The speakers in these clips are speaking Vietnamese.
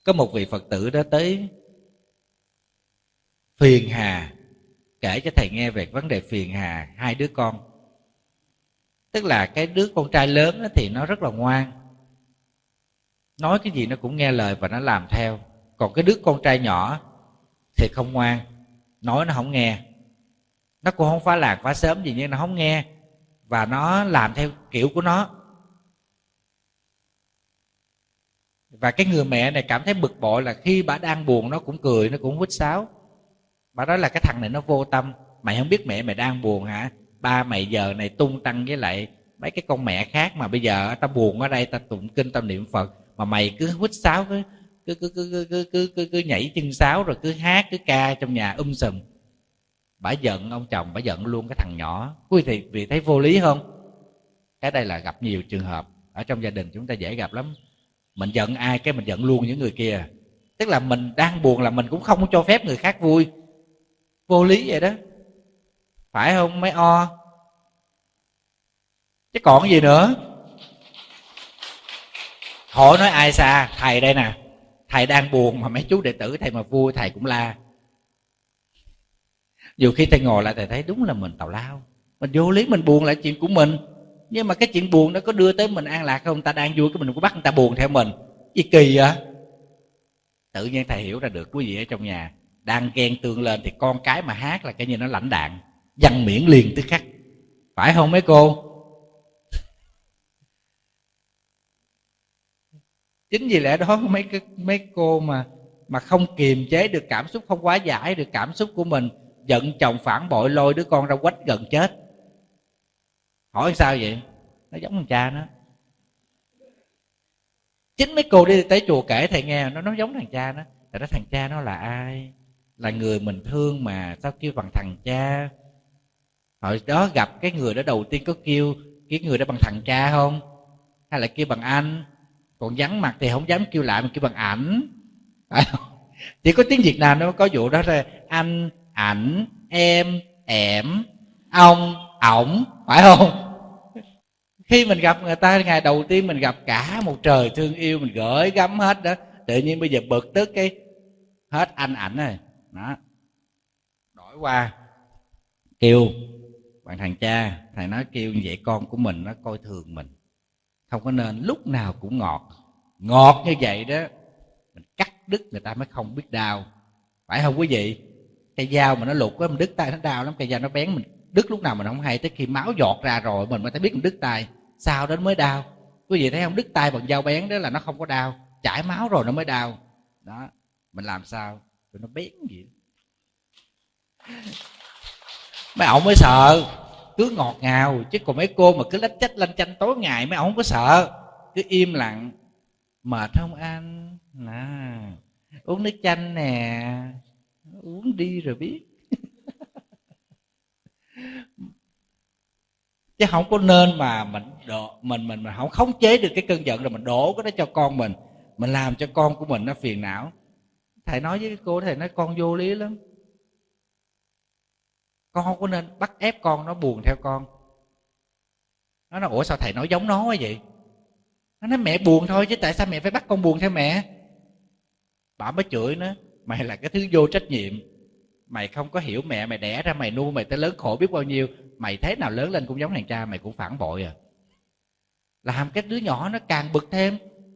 Có một vị Phật tử đó tới phiền hà, kể cho thầy nghe về vấn đề phiền hà hai đứa con. Tức là cái đứa con trai lớn thì nó rất là ngoan, nói cái gì nó cũng nghe lời và nó làm theo. Còn cái đứa con trai nhỏ thì không ngoan, nói nó không nghe. Nó cũng không phá làng phá xóm gì, nhưng nó không nghe và nó làm theo kiểu của nó. Và cái người mẹ này cảm thấy bực bội là khi bà đang buồn nó cũng cười, nó cũng huýt sáo. Bà nói là cái thằng này nó vô tâm, mày không biết mẹ mày đang buồn hả? Ba mày giờ này tung tăng với lại mấy cái con mẹ khác, mà bây giờ tao buồn ở đây, tao tụng kinh tao niệm Phật, mà mày cứ huýt sáo, cứ nhảy chân sáo, rồi cứ hát cứ ca trong nhà sùm. Bà giận ông chồng, bà giận luôn cái thằng nhỏ. Quý vị thấy vô lý không? Cái đây là gặp nhiều trường hợp ở trong gia đình, chúng ta dễ gặp lắm. Mình giận ai cái mình giận luôn những người kia. Tức là mình đang buồn là mình cũng không cho phép người khác vui. Vô lý vậy đó, phải không mấy o? Chứ còn gì nữa. Hỏi nói ai xa, thầy đây nè, thầy đang buồn mà mấy chú đệ tử thầy mà vui thầy cũng la. Nhiều khi thầy ngồi lại thầy thấy đúng là mình tào lao, mình vô lý, mình buồn là chuyện của mình, nhưng mà cái chuyện buồn nó có đưa tới mình an lạc không? Người ta đang vui cái mình cũng bắt người ta buồn theo mình, gì kỳ vậy? Tự nhiên thầy hiểu ra được quý vị ở trong nhà đang ghen tương lên thì con cái mà hát là cái như nó lãnh đạn, văn miễn liền tức khắc, phải không mấy cô? Chính vì lẽ đó mấy cô mà không kiềm chế được cảm xúc, không hóa giải được cảm xúc của mình, giận chồng phản bội lôi đứa con ra quách gần chết. Hỏi sao vậy? Nó giống thằng cha nó. Chính mấy cô đi tới chùa kể thầy nghe, nó giống thằng cha nó. Tại đó thằng cha nó là ai? Là người mình thương mà, sao kêu bằng thằng cha? Hồi đó gặp cái người đó đầu tiên có kêu cái người đó bằng thằng cha không? Hay là kêu bằng anh? Còn vắng mặt thì không dám kêu lại, mà kêu bằng ảnh, phải không? Chỉ có tiếng Việt Nam nó có vụ đó thôi. Anh, ảnh, em, ông, ổng, phải không? Khi mình gặp người ta ngày đầu tiên mình gặp cả một trời thương yêu, mình gửi gắm hết đó. Tự nhiên bây giờ bực tức cái hết anh ảnh rồi đó, đổi qua kêu bằng thằng cha. Thầy nói kêu như vậy con của mình nó coi thường mình, không có nên lúc nào cũng ngọt. Ngọt như vậy đó mình cắt đứt người ta mới không biết đau, phải không quý vị? Cây dao mà nó lục á, mình đứt tay nó đau lắm. Cây dao nó bén, mình đứt lúc nào mình không hay, tới khi máu giọt ra rồi mình mới thấy biết mình đứt tay, sau đó mới đau. Quý vị thấy không? Đứt tay bằng dao bén đó là nó không có đau, chảy máu rồi nó mới đau đó. Mình làm sao tụi nó bén gì mấy ổng mới sợ, cứ ngọt ngào. Chứ còn mấy cô mà cứ lách chách lanh chanh tối ngày mấy ổng không có sợ, cứ im lặng. Mệt không anh? Uống nước chanh nè, uống đi rồi biết. Chứ không có nên mà mình không khống chế được cái cơn giận rồi mình đổ cái đó cho con mình làm cho con của mình nó phiền não. Thầy nói với cô, thầy nói con vô lý lắm. Con không có nên bắt ép con nó buồn theo con. Nó nói ủa sao thầy nói giống nó vậy? Nó nói mẹ buồn thôi chứ tại sao mẹ phải bắt con buồn theo mẹ? Bà mới chửi nó, mày là cái thứ vô trách nhiệm, mày không có hiểu mẹ mày đẻ ra mày nuôi mày tới lớn khổ biết bao nhiêu, mày thế nào lớn lên cũng giống thằng cha mày, cũng phản bội à. Làm cái đứa nhỏ nó càng bực thêm.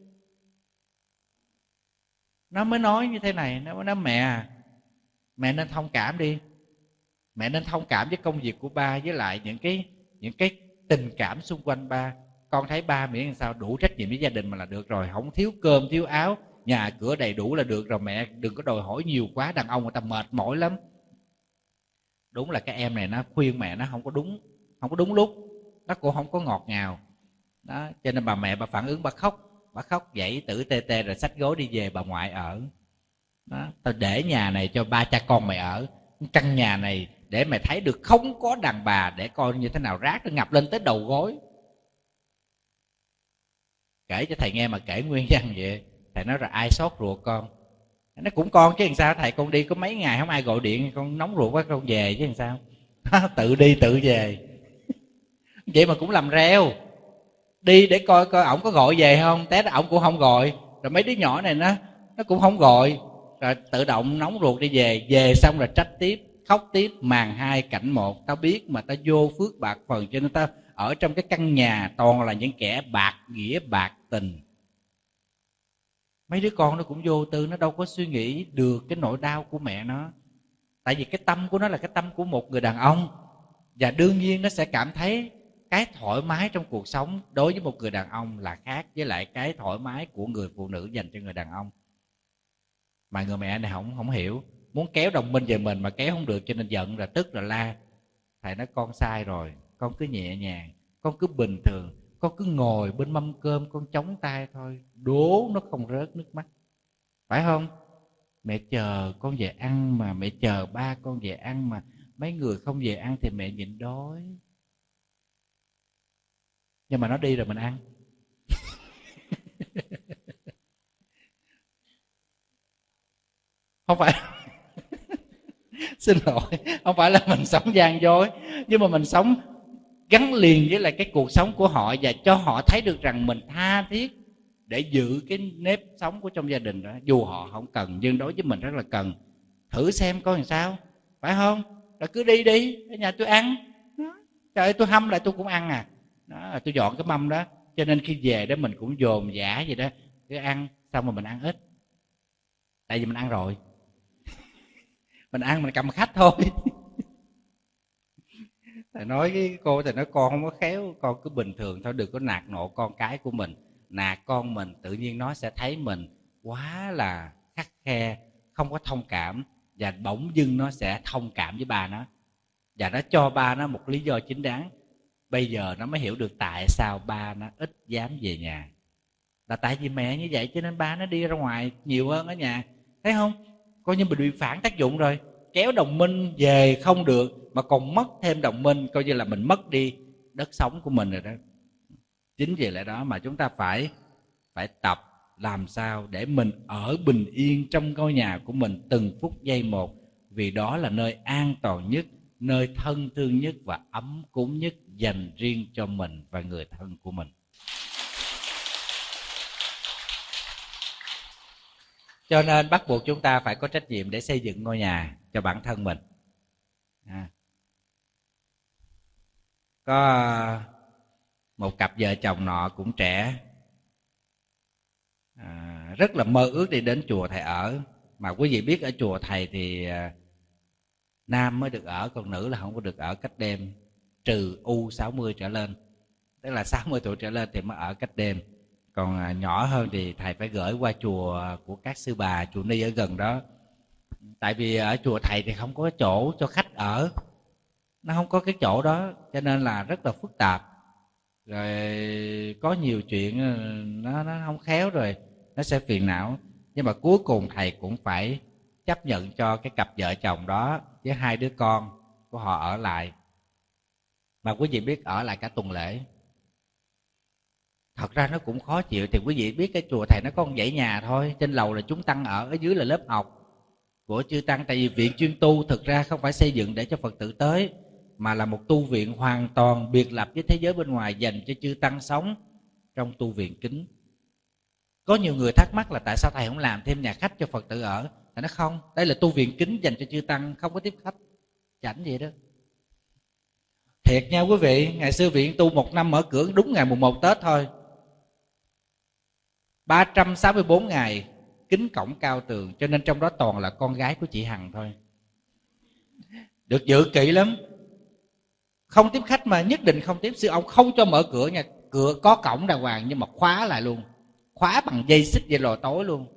Nó mới nói như thế này, nó mới nói mẹ nên thông cảm đi, mẹ nên thông cảm với công việc của ba, với lại những cái tình cảm xung quanh ba. Con thấy ba miễn làm sao đủ trách nhiệm với gia đình mà là được rồi, không thiếu cơm thiếu áo, nhà cửa đầy đủ là được rồi. Mẹ đừng có đòi hỏi nhiều quá, đàn ông người ta mệt mỏi lắm. Đúng là cái em này nó khuyên mẹ nó không có đúng lúc, nó cũng không có ngọt ngào đó. Cho nên bà mẹ bà phản ứng, bà khóc dãy tử tê tê rồi xách gối đi về bà ngoại ở đó. Tao để nhà này cho ba cha con mày ở, căn nhà này để mày thấy được không có đàn bà, để coi như thế nào rác nó ngập lên tới đầu gối. Kể cho thầy nghe mà kể nguyên văn vậy. Thầy nói rồi ai xót ruột con? Nó cũng con chứ làm sao, thầy con đi có mấy ngày không ai gọi điện, con nóng ruột quá con về chứ làm sao. Tự đi tự về. Vậy mà cũng làm reo. Đi để coi ổng có gọi về không, té ra ổng cũng không gọi. Rồi mấy đứa nhỏ này nó cũng không gọi, rồi tự động nóng ruột đi về. Về xong rồi trách tiếp, khóc tiếp, màn hai cảnh một. Tao biết mà tao vô phước bạc phần, cho nên tao ở trong cái căn nhà toàn là những kẻ bạc nghĩa bạc tình. Mấy đứa con nó cũng vô tư, nó đâu có suy nghĩ được cái nỗi đau của mẹ nó. Tại vì cái tâm của nó là cái tâm của một người đàn ông, và đương nhiên nó sẽ cảm thấy cái thoải mái trong cuộc sống đối với một người đàn ông là khác với lại cái thoải mái của người phụ nữ dành cho người đàn ông. Mà người mẹ này không hiểu, muốn kéo đồng minh về mình mà kéo không được, cho nên giận rồi tức rồi la. Thầy nói con sai rồi, con cứ nhẹ nhàng, con cứ bình thường, con cứ ngồi bên mâm cơm, con chống tay thôi, đố nó không rớt nước mắt, phải không? Mẹ chờ con về ăn mà, mẹ chờ ba con về ăn mà, mấy người không về ăn thì mẹ nhịn đói. Nhưng mà nó đi rồi mình ăn. Không phải xin lỗi, không phải là mình sống gian dối, nhưng mà mình sống gắn liền với lại cái cuộc sống của họ, và cho họ thấy được rằng mình tha thiết để giữ cái nếp sống của trong gia đình đó. Dù họ không cần, nhưng đối với mình rất là cần. Thử xem coi làm sao, phải không? Rồi cứ đi đi, ở nhà tôi ăn. Trời ơi, tôi hâm lại tôi cũng ăn à. Đó, tôi dọn cái mâm đó. Cho nên khi về đó mình cũng dồn dã vậy đó, cứ ăn, xong rồi mình ăn ít. Tại vì mình ăn rồi. Mình ăn mình cầm khách thôi. Thầy nói với cô, thầy nói con không có khéo, con cứ bình thường thôi, đừng có nạt nộ con cái của mình. Nạt con mình tự nhiên nó sẽ thấy mình quá là khắt khe, không có thông cảm, và bỗng dưng nó sẽ thông cảm với ba nó, và nó cho ba nó một lý do chính đáng. Bây giờ nó mới hiểu được tại sao ba nó ít dám về nhà, là tại vì mẹ như vậy cho nên ba nó đi ra ngoài nhiều hơn ở nhà. Thấy không? Coi như mình bị phản tác dụng rồi, kéo đồng minh về không được mà còn mất thêm đồng minh, coi như là mình mất đi đất sống của mình rồi đó. Chính vì lẽ đó mà chúng ta phải tập làm sao để mình ở bình yên trong ngôi nhà của mình từng phút giây một, vì đó là nơi an toàn nhất, nơi thân thương nhất và ấm cúng nhất dành riêng cho mình và người thân của mình. Cho nên bắt buộc chúng ta phải có trách nhiệm để xây dựng ngôi nhà cho bản thân mình. Có một cặp vợ chồng nọ cũng trẻ, rất là mơ ước đi đến chùa thầy ở. Mà quý vị biết ở chùa thầy thì nam mới được ở, còn nữ là không có được ở cách đêm, trừ U60 trở lên, tức là 60 tuổi trở lên thì mới ở cách đêm. Còn nhỏ hơn thì thầy phải gửi qua chùa của các sư bà, chùa Ni ở gần đó. Tại vì ở chùa thầy thì không có chỗ cho khách ở, nó không có cái chỗ đó, cho nên là rất là phức tạp. Rồi có nhiều chuyện nó không khéo, rồi nó sẽ phiền não. Nhưng mà cuối cùng thầy cũng phải chấp nhận cho cái cặp vợ chồng đó với hai đứa con của họ ở lại. Mà quý vị biết ở lại cả tuần lễ. Thật ra nó cũng khó chịu. Thì quý vị biết cái chùa thầy nó có một dãy nhà thôi, trên lầu là chúng tăng ở dưới là lớp học của chư tăng. Tại vì viện chuyên tu thực ra không phải xây dựng để cho Phật tử tới, mà là một tu viện hoàn toàn biệt lập với thế giới bên ngoài, dành cho chư tăng sống trong tu viện kính. Có nhiều người thắc mắc là tại sao thầy không làm thêm nhà khách cho Phật tử ở. Thầy nói không, đây là tu viện kính dành cho chư tăng, không có tiếp khách. Chảnh vậy đó. Thiệt nha quý vị, ngày xưa viện tu một năm mở cửa đúng ngày mùng 1 Tết thôi, 364 ngày kính cổng cao tường, cho nên trong đó toàn là con gái của chị Hằng thôi. Được giữ kỹ lắm. Không tiếp khách mà nhất định không tiếp. Sư ông không cho mở cửa nha, cửa có cổng đàng hoàng nhưng mà khóa lại luôn, khóa bằng dây xích dây lò tối luôn.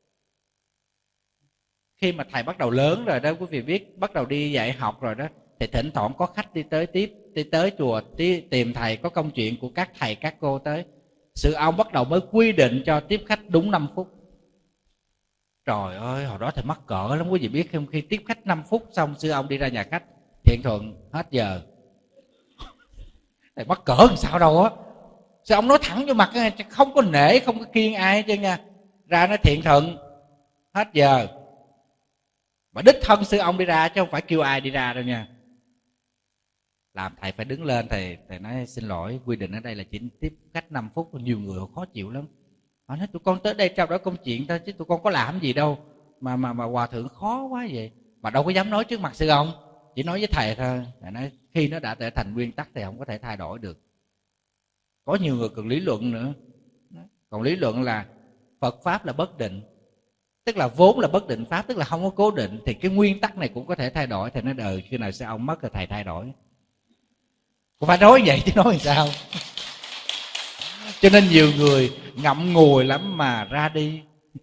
Khi mà thầy bắt đầu lớn rồi đó, quý vị biết, bắt đầu đi dạy học rồi đó, thì thỉnh thoảng có khách đi tới chùa tìm thầy, có công chuyện của các thầy các cô tới. Sư ông bắt đầu mới quy định cho tiếp khách đúng 5 phút. Trời ơi, hồi đó thầy mắc cỡ lắm quý vị biết không. Khi tiếp khách 5 phút xong sư ông đi ra nhà khách, Thiện Thuận hết giờ. Thầy mắc cỡ làm sao đâu á. Sư ông nói thẳng vô mặt, không có nể, không có kiêng ai chứ nha. Ra nói Thiện Thuận hết giờ. Mà đích thân sư ông đi ra chứ không phải kêu ai đi ra đâu nha. Làm thầy phải đứng lên, thầy nói xin lỗi, quy định ở đây là chỉ tiếp khách 5 phút. Nhiều người khó chịu lắm. Họ nói tụi con tới đây trao đổi công chuyện thôi chứ tụi con có làm gì đâu mà hòa thượng khó quá vậy. Mà đâu có dám nói trước mặt sư ông, chỉ nói với thầy thôi. Thầy nói khi nó đã trở thành nguyên tắc thì không có thể thay đổi được. Có nhiều người còn lý luận nữa. Còn lý luận là Phật pháp là bất định, tức là vốn là bất định pháp, tức là không có cố định, thì cái nguyên tắc này cũng có thể thay đổi. Thì nó đời khi nào sư ông mất rồi thầy thay đổi. Cũng phải nói vậy chứ nói làm sao. Cho nên nhiều người ngậm ngùi lắm mà ra đi.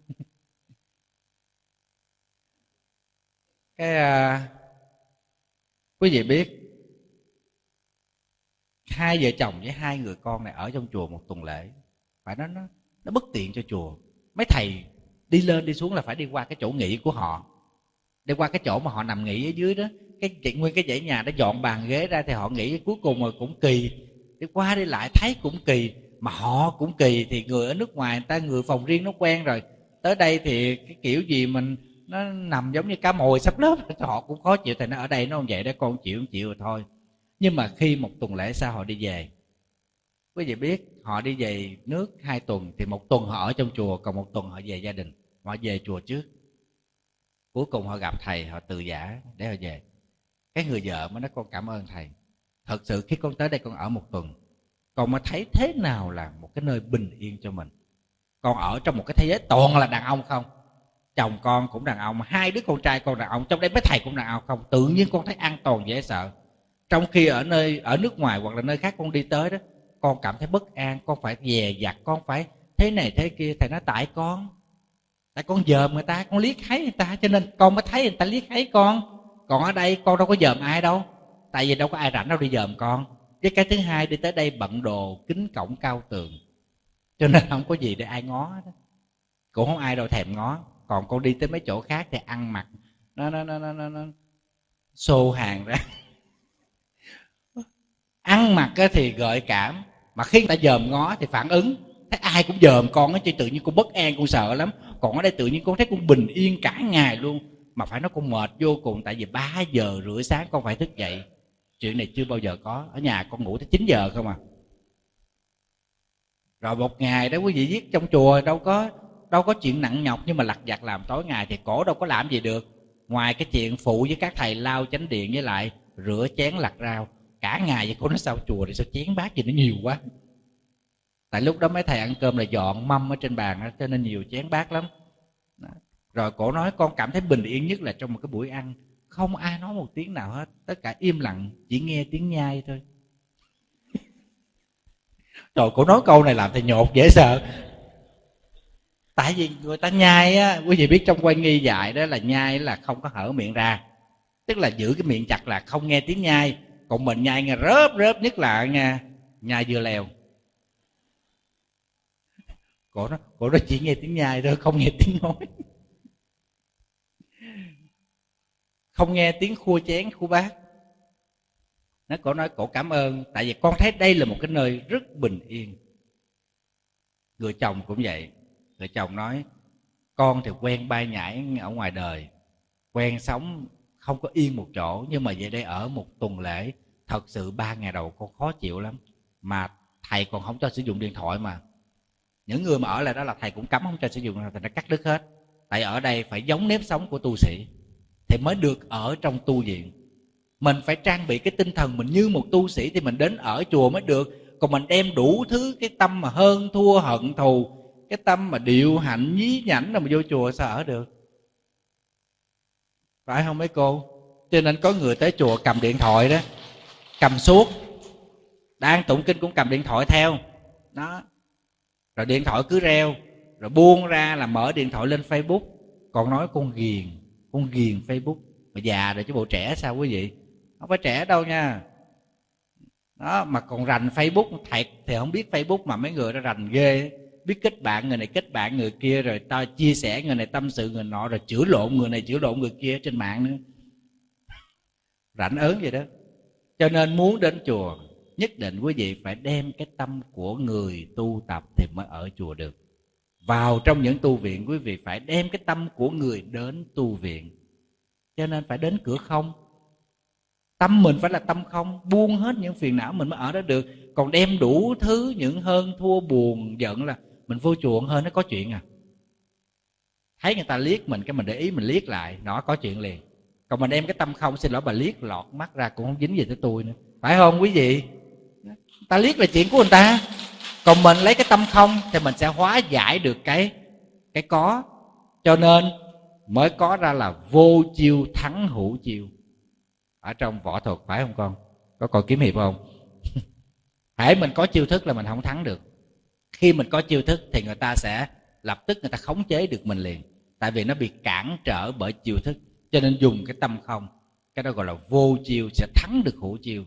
Quý vị biết hai vợ chồng với hai người con này ở trong chùa một tuần lễ, phải nói nó bất tiện cho chùa. Mấy thầy đi lên đi xuống là phải đi qua cái chỗ nghỉ của họ, đi qua cái chỗ mà họ nằm nghỉ ở dưới đó. Nguyên cái dãy nhà đã dọn bàn ghế ra thì họ nghỉ. Cuối cùng rồi cũng kỳ, đi qua đi lại thấy cũng kỳ, mà họ cũng kỳ. Thì người ở nước ngoài người ta người phòng riêng nó quen rồi, tới đây thì cái kiểu gì mình nó nằm giống như cá mồi sắp lớp, họ cũng khó chịu. Thì nó ở đây nó không vậy đó, con chịu rồi thôi. Nhưng mà khi một tuần lễ sau họ đi về, quý vị biết họ đi về nước 2 tuần, thì 1 tuần họ ở trong chùa, còn 1 tuần họ về gia đình. Họ về chùa trước, cuối cùng họ gặp thầy, họ từ giả để họ về. Cái người vợ mới nói con cảm ơn thầy, thật sự khi con tới đây con ở 1 tuần, con mới thấy thế nào là một cái nơi bình yên cho mình. Con ở trong một cái thế giới toàn là đàn ông không, chồng con cũng đàn ông, 2 đứa con trai con đàn ông, trong đây mấy thầy cũng đàn ông không. Tự nhiên con thấy an toàn dễ sợ. Trong khi ở nước ngoài hoặc là nơi khác con đi tới đó, con cảm thấy bất an, con phải dè dặt, con phải thế này thế kia. Thầy nói tại con dòm người ta, con liếc thấy người ta, cho nên con mới thấy người ta liếc thấy con. Còn ở đây con đâu có dòm ai đâu, tại vì đâu có ai rảnh đâu đi dòm con. Với cái thứ hai, đi tới đây bận đồ kính cổng cao tường, cho nên không có gì để ai ngó đó, cũng không ai đâu thèm ngó. Còn con đi tới mấy chỗ khác thì ăn mặc nó xô hàng ra ăn mặc thì gợi cảm, mà khi người ta dòm ngó thì phản ứng. Thấy ai cũng dòm con á, chứ tự nhiên con bất an, con sợ lắm. Còn ở đây tự nhiên con thấy con bình yên cả ngày luôn. Mà phải nói con mệt vô cùng, tại vì 3 giờ rưỡi sáng con phải thức dậy. Chuyện này chưa bao giờ có. Ở nhà con ngủ tới 9 giờ không à. Rồi một ngày đó quý vị viết trong chùa đâu có chuyện nặng nhọc, nhưng mà lặt vặt làm tối ngày thì cổ đâu có làm gì được. Ngoài cái chuyện phụ với các thầy lau chánh điện với lại rửa chén lặt rau cả ngày. Vậy cô nói sao chùa thì sao chén bát gì nó nhiều quá. Tại lúc đó mấy thầy ăn cơm là dọn mâm ở trên bàn đó, cho nên nhiều chén bát lắm. Rồi cổ nói con cảm thấy bình yên nhất là trong một cái buổi ăn, không ai nói một tiếng nào hết, tất cả im lặng, chỉ nghe tiếng nhai thôi. Rồi cổ nói câu này làm thầy nhột dễ sợ. Tại vì người ta nhai á, quý vị biết trong Quay Nghi dạy đó là nhai là không có hở miệng ra, tức là giữ cái miệng chặt là không nghe tiếng nhai. Còn mình nhai nghe rớp rớp, nhất là nhai dưa leo. Cổ nó chỉ nghe tiếng nhai thôi, không nghe tiếng nói, không nghe tiếng khua chén khua bát. Cổ nói cổ cảm ơn, tại vì con thấy đây là một cái nơi rất bình yên. Người chồng cũng vậy. Người chồng nói con thì quen bay nhảy ở ngoài đời, quen sống không có yên một chỗ, nhưng mà về đây ở 1 tuần lễ, thật sự 3 ngày đầu con khó chịu lắm. Mà thầy còn không cho sử dụng điện thoại, mà những người mà ở lại đó là thầy cũng cấm không cho sử dụng, thì nó cắt đứt hết. Tại ở đây phải giống nếp sống của tu sĩ thì mới được ở trong tu viện. Mình phải trang bị cái tinh thần mình như một tu sĩ thì mình đến ở chùa mới được. Còn mình đem đủ thứ cái tâm mà hơn thua hận thù, cái tâm mà điệu hạnh nhí nhảnh, là mà vô chùa sao ở được, phải không mấy cô? Cho nên có người tới chùa cầm điện thoại đó, cầm suốt, đang tụng kinh cũng cầm điện thoại theo đó, rồi điện thoại cứ reo, rồi buông ra là mở điện thoại lên Facebook. Còn nói con ghiền Facebook. Mà già rồi chứ bộ trẻ sao quý vị? Không phải trẻ đâu nha. Đó, mà còn rành Facebook thiệt thì không biết Facebook, mà mấy người đó rành ghê. Biết kết bạn người này, kết bạn người kia, rồi ta chia sẻ người này, tâm sự người nọ, rồi chửi lộn người này, chửi lộn người kia trên mạng nữa. Rảnh ớn vậy đó. Cho nên muốn đến chùa, nhất định quý vị phải đem cái tâm của người tu tập thì mới ở chùa được. Vào trong những tu viện, quý vị phải đem cái tâm của người đến tu viện. Cho nên phải đến cửa không. Tâm mình phải là tâm không, buông hết những phiền não mình mới ở đó được. Còn đem đủ thứ những hơn thua buồn giận là Mình vô chùa hơn nó có chuyện à. Thấy người ta liếc mình cái mình để ý mình liếc lại, nó có chuyện liền. Còn mình đem cái tâm không, xin lỗi bà liếc lọt mắt ra cũng không dính gì tới tôi nữa, phải không quý vị? Ta liếc là chuyện của người ta, còn mình lấy cái tâm không thì mình sẽ hóa giải được cái có. Cho nên mới có ra là vô chiêu thắng hữu chiêu ở trong võ thuật, phải không con? Có coi kiếm hiệp không? Hễ mình có chiêu thức là mình không thắng được. Khi mình có chiêu thức thì người ta sẽ lập tức người ta khống chế được mình liền, tại vì nó bị cản trở bởi chiêu thức. Cho nên dùng cái tâm không, cái đó gọi là vô chiêu, sẽ thắng được hữu chiêu.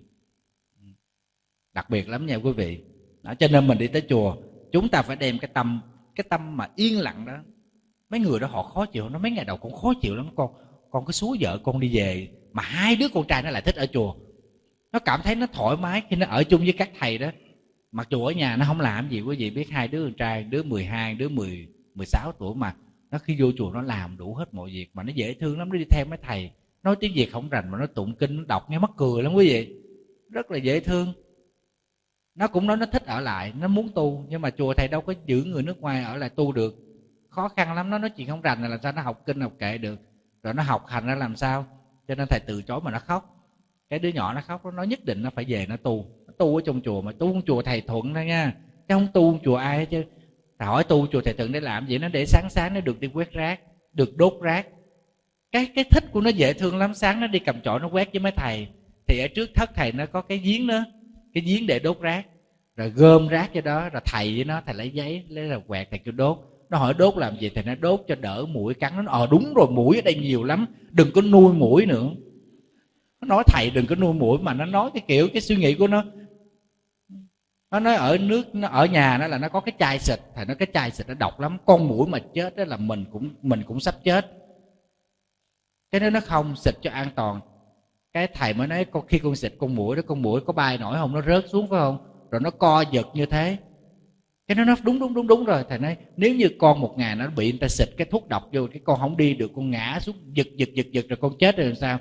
Đặc biệt lắm nha quý vị. Đó, cho nên mình đi tới chùa, chúng ta phải đem cái tâm mà yên lặng đó. Mấy người đó họ khó chịu, nó mấy ngày đầu cũng khó chịu lắm. Con cứ xúi vợ con đi về, mà hai đứa con trai nó lại thích ở chùa. Nó cảm thấy nó thoải mái khi nó ở chung với các thầy đó. Mặc dù ở nhà nó không làm gì quý vị biết, hai đứa con trai, đứa 12, đứa 16 tuổi, mà nó khi vô chùa nó làm đủ hết mọi việc, mà nó dễ thương lắm. Nó đi theo mấy thầy nói tiếng Việt không rành mà nó tụng kinh, nó đọc nghe mắc cười lắm quý vị, rất là dễ thương. Nó cũng nói nó thích ở lại, nó muốn tu, nhưng mà chùa thầy đâu có giữ người nước ngoài ở lại tu được, khó khăn lắm. Nó nói chuyện không rành là làm sao nó học kinh học kệ được, rồi nó học hành ra làm sao. Cho nên thầy từ chối mà nó khóc. Cái đứa nhỏ nó khóc, nó nói nhất định nó phải về nó tu. Nó tu ở trong chùa, mà tu trong chùa thầy Thuận thôi nha, chứ không tu trong chùa ai hết chứ. Thầy hỏi tu chùa thầy Thuận để làm gì? Nó để sáng nó được đi quét rác, được đốt rác. Cái thích của nó dễ thương lắm. Sáng nó đi cầm chổi nó quét với mấy thầy, thì ở trước thất thầy nó có cái giếng đó, cái giếng để đốt rác, rồi gom rác cho đó, rồi thầy với nó, thầy lấy giấy lấy là quẹt, thầy kêu đốt. Nó hỏi đốt làm gì, thầy nói đốt cho đỡ muỗi cắn. Nó đúng rồi, muỗi ở đây nhiều lắm, đừng có nuôi muỗi nữa. Nó nói thầy đừng có nuôi muỗi, mà nó nói cái kiểu cái suy nghĩ của nó. Nó nói ở nước, nó ở nhà nó là nó có cái chai xịt, thầy nói cái chai xịt nó độc lắm, con muỗi mà chết đó là mình cũng sắp chết. Cái đó nó không xịt cho an toàn. Cái thầy mới nói khi con xịt con muỗi đó, con muỗi có bay nổi không, nó rớt xuống phải không, rồi nó co giật như thế. Cái nó nói đúng rồi. Thầy nói nếu như con một ngày nó bị người ta xịt cái thuốc độc vô, cái con không đi được, con ngã xuống giật rồi con chết rồi làm sao?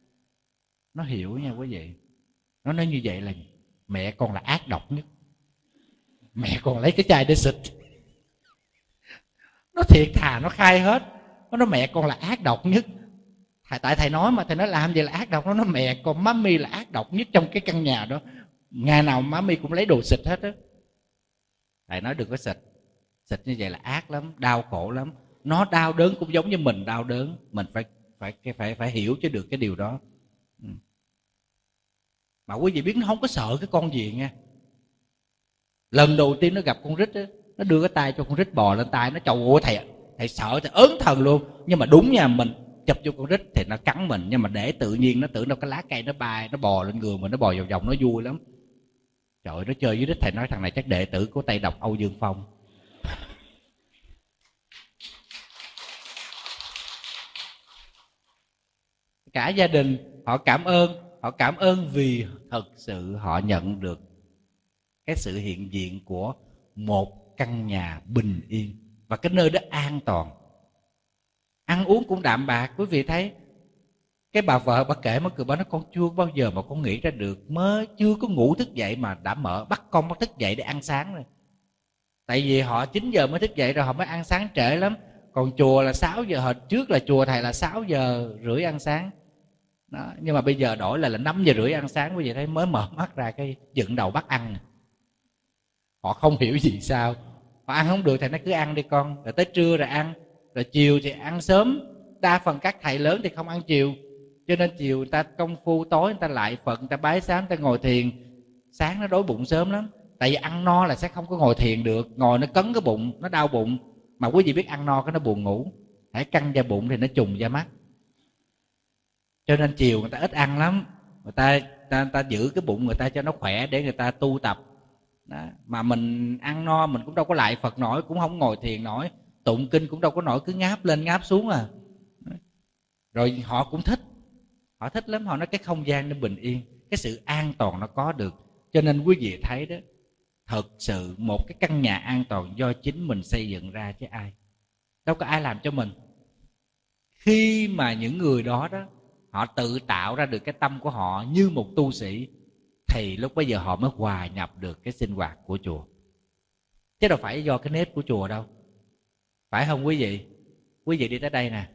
Nó hiểu nha quý vị. Nó nói như vậy là mẹ con là ác độc nhất, mẹ con lấy cái chai để xịt. Nó thiệt thà, nó khai hết. Nó nói mẹ con là ác độc nhất. Tại thầy nói mà, thầy nói làm gì là ác độc. Nó nói mẹ con mami là ác độc nhất trong cái căn nhà đó, ngày nào mami cũng lấy đồ xịt hết á. Thầy nói đừng có xịt, xịt như vậy là ác lắm, đau khổ lắm. Nó đau đớn cũng giống như mình đau đớn, mình phải hiểu cho được cái điều đó. Mà quý vị biết nó không có sợ cái con gì nha. Lần đầu tiên nó gặp con rít á, nó đưa cái tay cho con rít bò lên tay nó, trời ơi thầy sợ, thầy ớn thần luôn. Nhưng mà đúng nha, mình chụp vô con rít thì nó cắn mình, nhưng mà để tự nhiên nó tưởng đâu cái lá cây nó bay, nó bò lên người mình, nó bò vòng vòng, nó vui lắm. Trời ơi, nó chơi với rít, thầy nói thằng này chắc đệ tử của Tây Độc Âu Dương Phong. Cả gia đình họ cảm ơn vì thật sự họ nhận được cái sự hiện diện của một căn nhà bình yên, và cái nơi đó an toàn. Ăn uống cũng đạm bạc. Quý vị thấy cái bà vợ bà kể, mất cười, bà nói con chưa bao giờ mà con nghĩ ra được, mới chưa có ngủ thức dậy mà đã bắt con thức dậy để ăn sáng rồi. Tại vì họ 9 giờ mới thức dậy rồi, họ mới ăn sáng trễ lắm. Còn chùa là 6 giờ, hồi trước là chùa thầy là 6 giờ rưỡi ăn sáng đó. Nhưng mà bây giờ đổi là 5 giờ rưỡi ăn sáng. Quý vị thấy mới mở mắt ra cái dựng đầu bắt ăn. Họ không hiểu gì sao. Họ ăn không được, thầy nói cứ ăn đi con, rồi tới trưa rồi ăn, rồi chiều thì ăn sớm. Đa phần các thầy lớn thì không ăn chiều, cho nên chiều người ta công phu, tối người ta lại Phật, người ta bái sám, người ta ngồi thiền. Sáng nó đói bụng sớm lắm, tại vì ăn no là sẽ không có ngồi thiền được, ngồi nó cấn cái bụng, nó đau bụng. Mà quý vị biết ăn no cái nó buồn ngủ, hãy căng da bụng thì nó trùng da mắt. Cho nên chiều người ta ít ăn lắm, người ta giữ cái bụng người ta cho nó khỏe để người ta tu tập đó. Mà mình ăn no mình cũng đâu có lại Phật nổi, cũng không ngồi thiền nổi, tụng kinh cũng đâu có nổi, cứ ngáp lên ngáp xuống à. Rồi họ cũng thích, họ thích lắm. Họ nói cái không gian nó bình yên, cái sự an toàn nó có được. Cho nên quý vị thấy đó, thật sự một cái căn nhà an toàn do chính mình xây dựng ra chứ ai, đâu có ai làm cho mình. Khi mà những người đó họ tự tạo ra được cái tâm của họ như một tu sĩ, thì lúc bấy giờ họ mới hòa nhập được cái sinh hoạt của chùa. chứ đâu phải do cái nếp của chùa đâu. Phải không quý vị? Quý vị đi tới đây nè,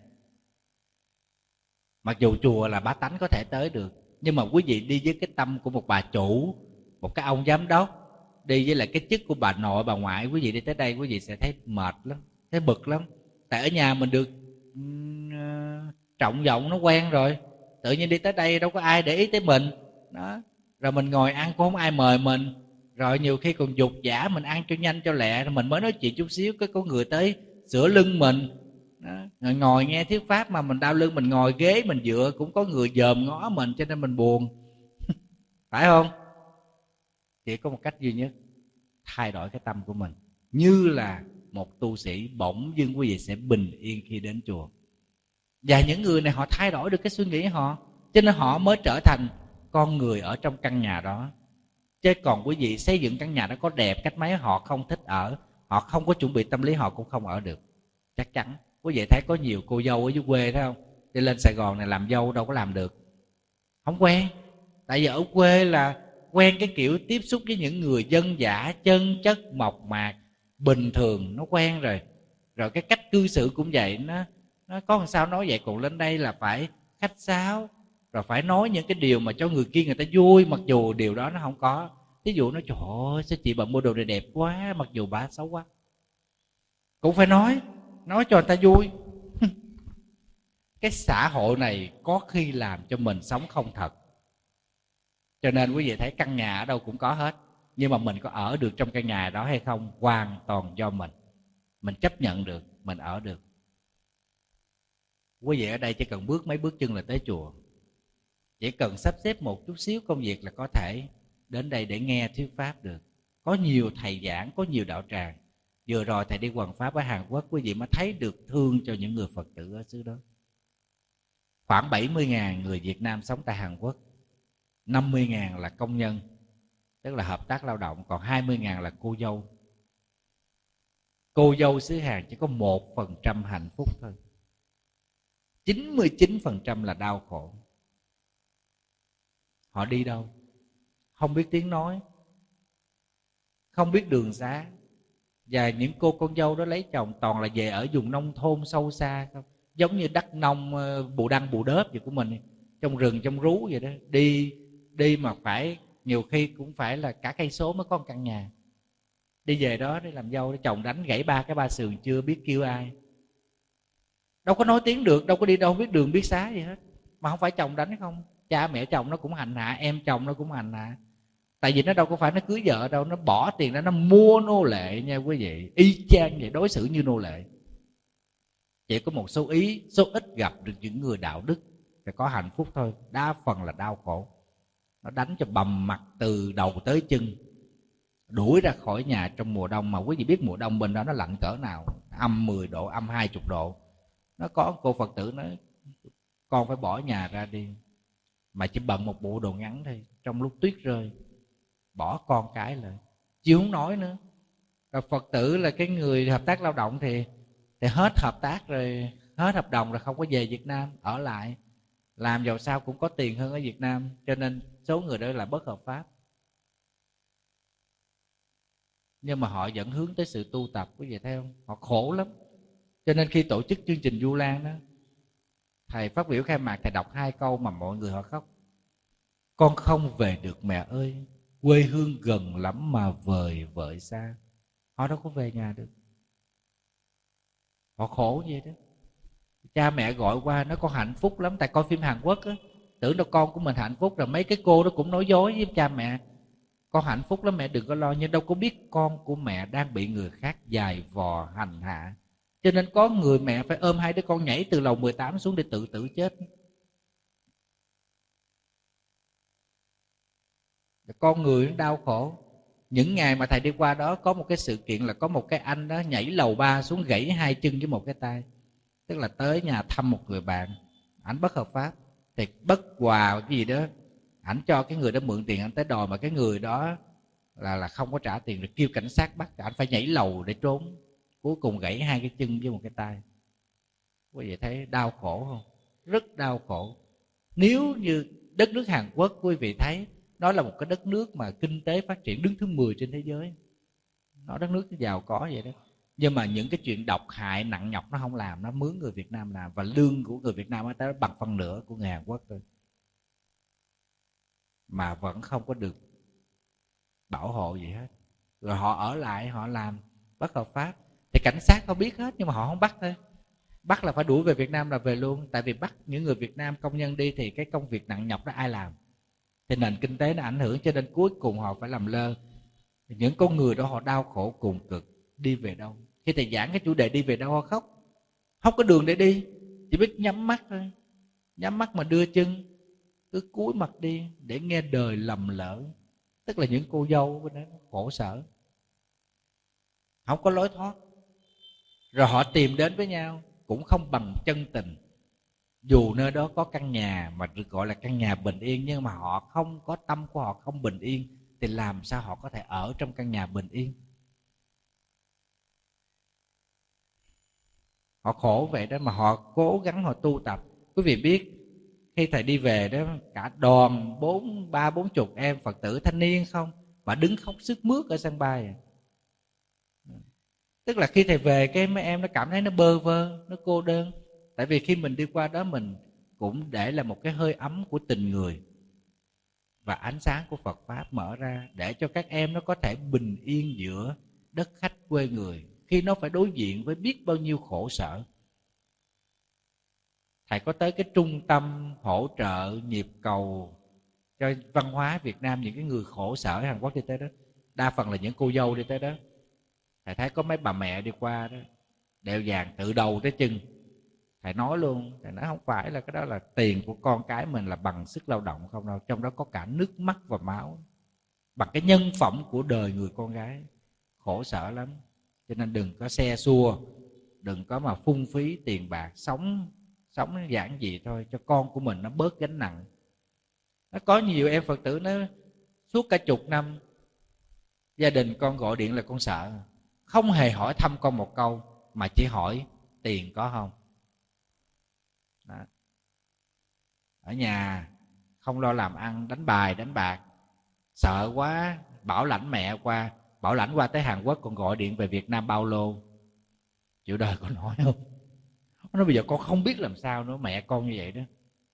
mặc dù chùa là bá tánh có thể tới được, nhưng mà quý vị đi với cái tâm của một bà chủ, một cái ông giám đốc, đi với lại cái chức của bà nội bà ngoại, quý vị đi tới đây quý vị sẽ thấy mệt lắm, thấy bực lắm. Tại ở nhà mình được trọng vọng, nó quen rồi, tự nhiên đi tới đây đâu có ai để ý tới mình đó. Rồi mình ngồi ăn cũng không ai mời mình, rồi nhiều khi còn dục giả mình ăn cho nhanh cho lẹ, rồi mình mới nói chuyện chút xíu cái có người tới sửa lưng mình đó. Rồi ngồi nghe thuyết pháp mà mình đau lưng, mình ngồi ghế mình dựa cũng có người dòm ngó mình, cho nên mình buồn. Phải không? Chỉ có một cách duy nhất, thay đổi cái tâm của mình. Như là một tu sĩ, bỗng dưng quý vị sẽ bình yên khi đến chùa. Và những người này họ thay đổi được cái suy nghĩ họ, cho nên họ mới trở thành con người ở trong căn nhà đó. Chứ còn quý vị xây dựng căn nhà đó có đẹp cách mấy, họ không thích ở, họ không có chuẩn bị tâm lý, họ cũng không ở được. Chắc chắn. Quý vị thấy có nhiều cô dâu ở dưới quê thấy không? Đi lên Sài Gòn này làm dâu đâu có làm được, không quen. Tại vì ở quê là quen cái kiểu tiếp xúc với những người dân dã, chân chất, mộc mạc, bình thường, nó quen rồi. Rồi cái cách cư xử cũng vậy, nó có làm sao nói vậy, còn lên đây là phải khách sáo, rồi phải nói những cái điều mà cho người kia người ta vui, mặc dù điều đó nó không có. Ví dụ nói trời ơi sao chị bà mua đồ này đẹp quá, mặc dù bà xấu quá, cũng phải nói cho người ta vui. Cái xã hội này có khi làm cho mình sống không thật. Cho nên quý vị thấy căn nhà ở đâu cũng có hết, nhưng mà mình có ở được trong căn nhà đó hay không hoàn toàn do mình chấp nhận được, mình ở được. Quý vị ở đây chỉ cần bước mấy bước chân là tới chùa, chỉ cần sắp xếp một chút xíu công việc là có thể đến đây để nghe thuyết pháp được. Có nhiều thầy giảng, có nhiều đạo tràng. Vừa rồi thầy đi hoằng pháp ở Hàn Quốc, quý vị mới thấy được thương cho những người Phật tử ở xứ đó. Khoảng 70.000 người Việt Nam sống tại Hàn Quốc, 50.000 là công nhân, tức là hợp tác lao động, còn 20.000 là cô dâu. Cô dâu xứ Hàn chỉ có 1% hạnh phúc thôi, 99% là đau khổ. Họ đi đâu? Không biết tiếng nói, không biết đường xá. Và những cô con dâu đó lấy chồng toàn là về ở vùng nông thôn sâu xa không, giống như Đắk Nông, Bù Đăng, Bù Đớp vậy của mình, trong rừng trong rú vậy đó. Đi mà phải nhiều khi cũng phải là cả cây số mới có một căn nhà. Đi về đó để làm dâu, để chồng đánh gãy 3 cái ba sườn, chưa biết kêu ai, đâu có nói tiếng được, đâu có đi đâu biết đường biết xá gì hết. Mà không phải chồng đánh không, cha mẹ chồng nó cũng hành hạ, em chồng nó cũng hành hạ. Tại vì nó đâu có phải nó cưới vợ đâu, nó bỏ tiền ra nó mua nô lệ nha quý vị, y chang vậy, đối xử như nô lệ. Chỉ có một số ít gặp được những người đạo đức và có hạnh phúc thôi, đa phần là đau khổ. Nó đánh cho bầm mặt từ đầu tới chân, đuổi ra khỏi nhà trong mùa đông. Mà quý vị biết mùa đông bên đó nó lạnh cỡ nào, âm 10 độ, âm 20 độ. Nó có cô Phật tử nói con phải bỏ nhà ra đi, mà chỉ bận một bộ đồ ngắn thôi, trong lúc tuyết rơi bỏ con cái lại, chứ không nói nữa. Rồi Phật tử là cái người hợp tác lao động thì hết hợp tác rồi, hết hợp đồng rồi không có về Việt Nam, ở lại làm giàu sao cũng có tiền hơn ở Việt Nam. Cho nên số người đó là bất hợp pháp, nhưng mà họ vẫn hướng tới sự tu tập. Quý vị thấy không? Họ khổ lắm. Cho nên khi tổ chức chương trình Vu Lan đó, thầy phát biểu khai mạc, thầy đọc 2 câu mà mọi người họ khóc. Con không về được mẹ ơi, quê hương gần lắm mà vời vợi xa. Họ đâu có về nhà được, họ khổ vậy đó. Cha mẹ gọi qua nói con hạnh phúc lắm, tại coi phim Hàn Quốc á, tưởng đâu con của mình hạnh phúc. Rồi mấy cái cô đó cũng nói dối với cha mẹ, con hạnh phúc lắm mẹ đừng có lo. Nhưng đâu có biết con của mẹ đang bị người khác giày vò hành hạ. Cho nên có người mẹ phải ôm 2 đứa con nhảy từ lầu 18 xuống để tự tử chết. Con người nó đau khổ. Những ngày mà thầy đi qua đó có một cái sự kiện là có một cái anh đó nhảy lầu 3 xuống, gãy 2 chân với một cái tay. Tức là tới nhà thăm một người bạn, ảnh bất hợp pháp thì bất hòa cái gì đó, ảnh cho cái người đó mượn tiền, ảnh tới đòi mà cái người đó là không có trả tiền, rồi kêu cảnh sát bắt, ảnh phải nhảy lầu để trốn, cuối cùng gãy 2 cái chân với một cái tay. Quý vị thấy đau khổ không? Rất đau khổ. Nếu như đất nước Hàn Quốc quý vị thấy nó là một cái đất nước mà kinh tế phát triển đứng thứ 10 trên thế giới, Nó đất nước giàu có vậy đó. Nhưng mà những cái chuyện độc hại nặng nhọc nó không làm, nó mướn người Việt Nam làm, và lương của người Việt Nam ở đó bằng phân nửa của người Hàn Quốc thôi, mà vẫn không có được bảo hộ gì hết. Rồi họ ở lại họ làm bất hợp pháp thì cảnh sát họ biết hết, nhưng mà họ không bắt thôi. Bắt là phải đuổi về Việt Nam là về luôn. Tại vì bắt những người Việt Nam công nhân đi thì cái công việc nặng nhọc đó ai làm, thì nền kinh tế nó ảnh hưởng, cho nên cuối cùng họ phải làm lơ. Những con người đó họ đau khổ cùng cực, đi về đâu? Khi thầy giảng cái chủ đề đi về đâu họ khóc, không có đường để đi, chỉ biết nhắm mắt thôi, nhắm mắt mà đưa chân, cứ cúi mặt đi để nghe đời lầm lỡ. Tức là những cô dâu bên đó khổ sở, không có lối thoát. Rồi họ tìm đến với nhau cũng không bằng chân tình. Dù nơi đó có căn nhà mà được gọi là căn nhà bình yên, nhưng mà họ không có tâm của họ không bình yên, thì làm sao họ có thể ở trong căn nhà bình yên? Họ khổ vậy đó, mà họ cố gắng họ tu tập. Quý vị biết khi thầy đi về đó, cả đoàn 40 em Phật tử thanh niên không, mà đứng khóc sướt mướt ở sân bay. Tức là khi thầy về cái mấy em nó cảm thấy nó bơ vơ, nó cô đơn. Tại vì khi mình đi qua đó mình cũng để là một cái hơi ấm của tình người, và ánh sáng của Phật Pháp mở ra để cho các em nó có thể bình yên giữa đất khách quê người, khi nó phải đối diện với biết bao nhiêu khổ sở. Thầy có tới cái trung tâm hỗ trợ nhịp cầu cho văn hóa Việt Nam, những cái người khổ sở Hàn Quốc đi tới đó, đa phần là những cô dâu đi tới đó. Thầy thấy có mấy bà mẹ đi qua đó, đeo vàng từ đầu tới chân. Thầy nói luôn, thầy nói không phải là cái đó là tiền của con cái mình là bằng sức lao động không đâu, trong đó có cả nước mắt và máu, bằng cái nhân phẩm của đời người con gái, khổ sở lắm. Cho nên đừng có xe xua, đừng có mà phung phí tiền bạc, sống giản dị thôi cho con của mình nó bớt gánh nặng. Nó có nhiều em Phật tử nó suốt cả chục năm gia đình con gọi điện là con sợ, không hề hỏi thăm con một câu, mà chỉ hỏi tiền có không. Đó. Ở nhà không lo làm ăn, đánh bài đánh bạc, sợ quá bảo lãnh mẹ qua, bảo lãnh qua tới Hàn Quốc còn gọi điện về Việt Nam bao lô. Chịu đời con nói không? Nó bây giờ con không biết làm sao nữa, mẹ con như vậy đó.